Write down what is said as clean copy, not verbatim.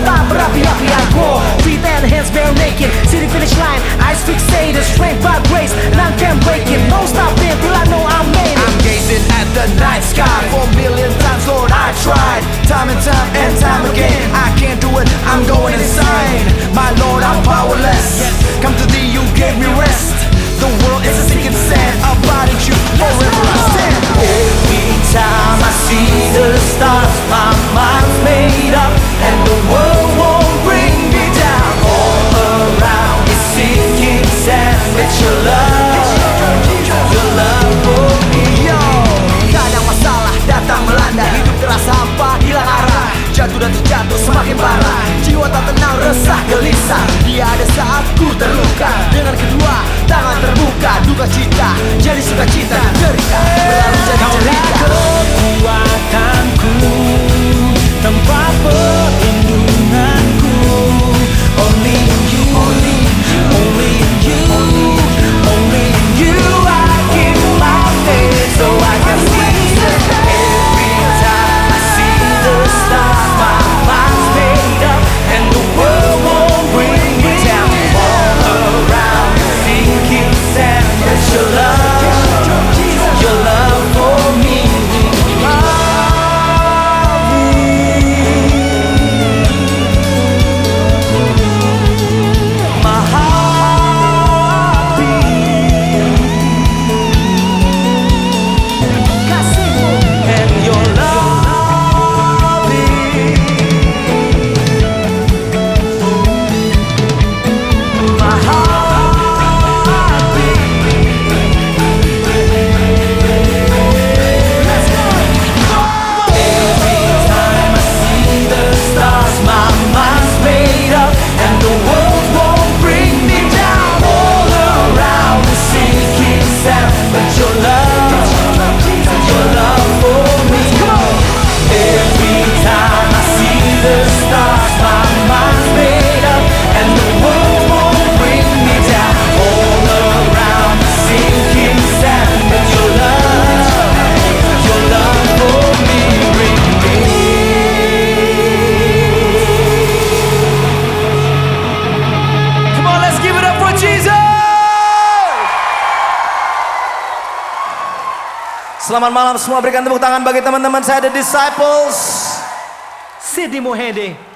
stop berapi-api I go. Feet and hands bare naked, see the finish line, eyes fixated, strength by grace, none can break it. No stopping till I know I made it. I'm gazing at the night sky for a million times, Lord, I tried. Time and time and time again, I can't do it, I'm going insane. My Lord, I'm powerless. Come to thee, you gave me rest. The world is a sinking sand, abiding you forever I stand. Every time I see the stars, my mind's made up, and the world won't bring me down. All around is sinking sand, but your love for me. Yo, kadang masalah datang melanda, hidup terasa hampa, hilang arah, jatuh dan terjatuh semakin parah, jiwa tak tenang, resah, gelisah. Dia ada saat ku terluka, dengan kedua tangan terbuka, duka cita jadi sukacita, derita berlalu jadi cerita. Kekuatanku, tempat perlindunganku, only in you, only in you, only in you I give my faith so I can see it. Every time I see the stars, my mind's made up, and the world won't bring me down. All around is sinking sand, but your love for me. My heart beats, and your love my heart beats. Every time I see the stars, my mind's made up, and the world won't bring me down. All around is sinking sand, but your love for me. Every time I see the stars, my mind's made up, and the world won't bring me down. All around is sinking sand, but your love for me bring me. Come on, let's give it up for Jesus. Selamat malam semua, berikan tepuk tangan bagi teman-teman saya The Disciples. Sydney Mohede.